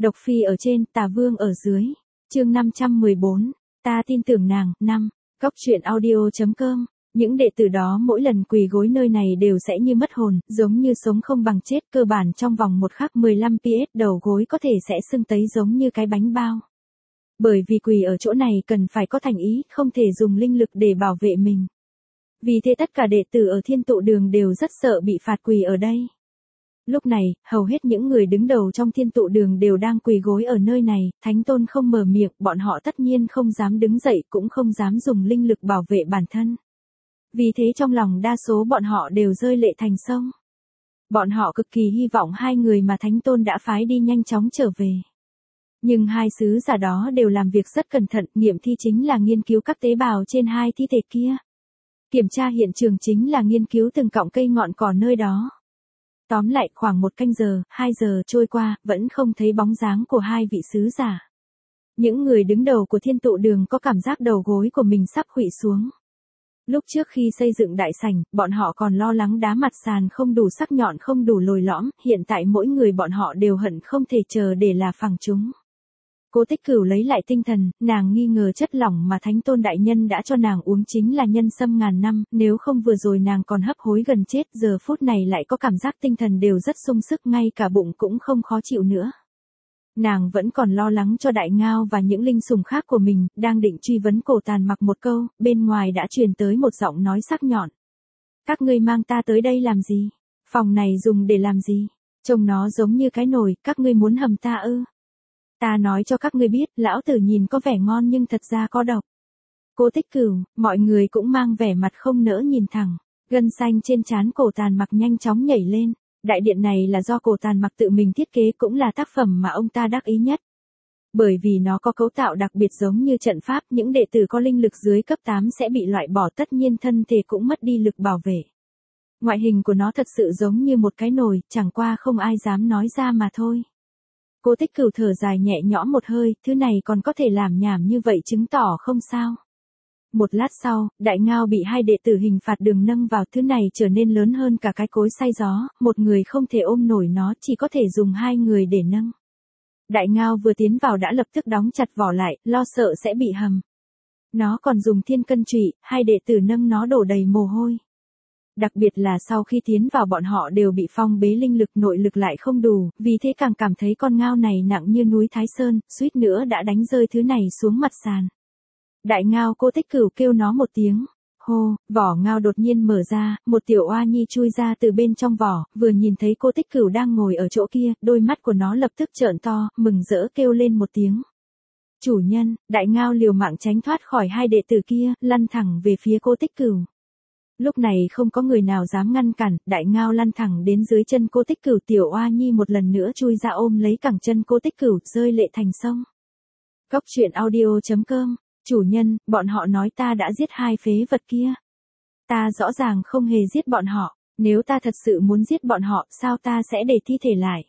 Độc phi ở trên, tà vương ở dưới. Chương 514. Ta tin tưởng nàng. 5. Góc truyện audio.com. Những đệ tử đó mỗi lần quỳ gối nơi này đều sẽ như mất hồn, giống như sống không bằng chết, cơ bản trong vòng một khắc 15 PS đầu gối có thể sẽ sưng tấy giống như cái bánh bao. Bởi vì quỳ ở chỗ này cần phải có thành ý, không thể dùng linh lực để bảo vệ mình. Vì thế tất cả đệ tử ở Thiên Tụ Đường đều rất sợ bị phạt quỳ ở đây. Lúc này, hầu hết những người đứng đầu trong Thiên Tụ Đường đều đang quỳ gối ở nơi này, Thánh Tôn không mở miệng, bọn họ tất nhiên không dám đứng dậy cũng không dám dùng linh lực bảo vệ bản thân. Vì thế trong lòng đa số bọn họ đều rơi lệ thành sông. Bọn họ cực kỳ hy vọng hai người mà Thánh Tôn đã phái đi nhanh chóng trở về. Nhưng hai sứ giả đó đều làm việc rất cẩn thận, nghiệm thi chính là nghiên cứu các tế bào trên hai thi thể kia. Kiểm tra hiện trường chính là nghiên cứu từng cọng cây ngọn cỏ nơi đó. Tóm lại khoảng 1 canh giờ, 2 giờ trôi qua, vẫn không thấy bóng dáng của hai vị sứ giả. Những người đứng đầu của Thiên Tụ Đường có cảm giác đầu gối của mình sắp khuỵu xuống. Lúc trước khi xây dựng đại sảnh, bọn họ còn lo lắng đá mặt sàn không đủ sắc nhọn không đủ lồi lõm, hiện tại mỗi người bọn họ đều hận không thể chờ để là phẳng chúng. Cố Tích Cửu lấy lại tinh thần, nàng nghi ngờ chất lỏng mà Thánh Tôn đại nhân đã cho nàng uống chính là nhân sâm ngàn năm, nếu không vừa rồi nàng còn hấp hối gần chết, giờ phút này lại có cảm giác tinh thần đều rất sung sức, ngay cả bụng cũng không khó chịu nữa. Nàng vẫn còn lo lắng cho Đại Ngao và những linh sủng khác của mình, đang định truy vấn Cổ Tàn Mặc một câu, bên ngoài đã truyền tới một giọng nói sắc nhọn. Các ngươi mang ta tới đây làm gì? Phòng này dùng để làm gì? Trông nó giống như cái nồi, các ngươi muốn hầm ta ư? Ta nói cho các ngươi biết, lão tử nhìn có vẻ ngon nhưng thật ra có độc. Cố Tích Cửu, mọi người cũng mang vẻ mặt không nỡ nhìn thẳng, gân xanh trên trán Cổ Tàn Mặc nhanh chóng nhảy lên. Đại điện này là do Cổ Tàn Mặc tự mình thiết kế, cũng là tác phẩm mà ông ta đắc ý nhất. Bởi vì nó có cấu tạo đặc biệt giống như trận pháp, những đệ tử có linh lực dưới cấp 8 sẽ bị loại bỏ, tất nhiên thân thể cũng mất đi lực bảo vệ. Ngoại hình của nó thật sự giống như một cái nồi, chẳng qua không ai dám nói ra mà thôi. Cố Tích Cửu thở dài nhẹ nhõm một hơi, thứ này còn có thể làm nhảm như vậy chứng tỏ không sao. Một lát sau, Đại Ngao bị hai đệ tử Hình Phạt Đường nâng vào, thứ này trở nên lớn hơn cả cái cối xay gió, một người không thể ôm nổi nó, chỉ có thể dùng hai người để nâng. Đại Ngao vừa tiến vào đã lập tức đóng chặt vỏ lại, lo sợ sẽ bị hầm. Nó còn dùng thiên cân trụy, hai đệ tử nâng nó đổ đầy mồ hôi. Đặc biệt là sau khi tiến vào bọn họ đều bị phong bế linh lực, nội lực lại không đủ, vì thế càng cảm thấy con ngao này nặng như núi Thái Sơn, suýt nữa đã đánh rơi thứ này xuống mặt sàn. Đại Ngao, Cố Tích Cửu kêu nó một tiếng. Hô, vỏ ngao đột nhiên mở ra, một tiểu oa nhi chui ra từ bên trong vỏ, vừa nhìn thấy Cố Tích Cửu đang ngồi ở chỗ kia, đôi mắt của nó lập tức trợn to, mừng rỡ kêu lên một tiếng. Chủ nhân, Đại Ngao liều mạng tránh thoát khỏi hai đệ tử kia, lăn thẳng về phía Cố Tích Cửu. Lúc này không có người nào dám ngăn cản, Đại Ngao lăn thẳng đến dưới chân Cố Tích Cửu, tiểu oa nhi một lần nữa chui ra ôm lấy cẳng chân Cố Tích Cửu, rơi lệ thành sông. Góc truyện audio.com. Chủ nhân, bọn họ nói ta đã giết hai phế vật kia. Ta rõ ràng không hề giết bọn họ, nếu ta thật sự muốn giết bọn họ, sao ta sẽ để thi thể lại?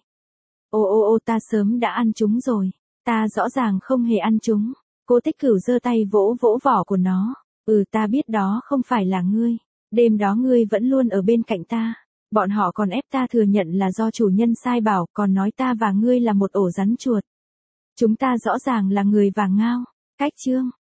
Ô, ta sớm đã ăn chúng rồi, ta rõ ràng không hề ăn chúng. Cố Tích Cửu giơ tay vỗ vỗ vỏ của nó. Ta biết đó không phải là ngươi, đêm đó ngươi vẫn luôn ở bên cạnh ta. Bọn họ còn ép ta thừa nhận là do chủ nhân sai bảo, còn nói ta và ngươi là một ổ rắn chuột. Chúng ta rõ ràng là người và ngao. Cách chương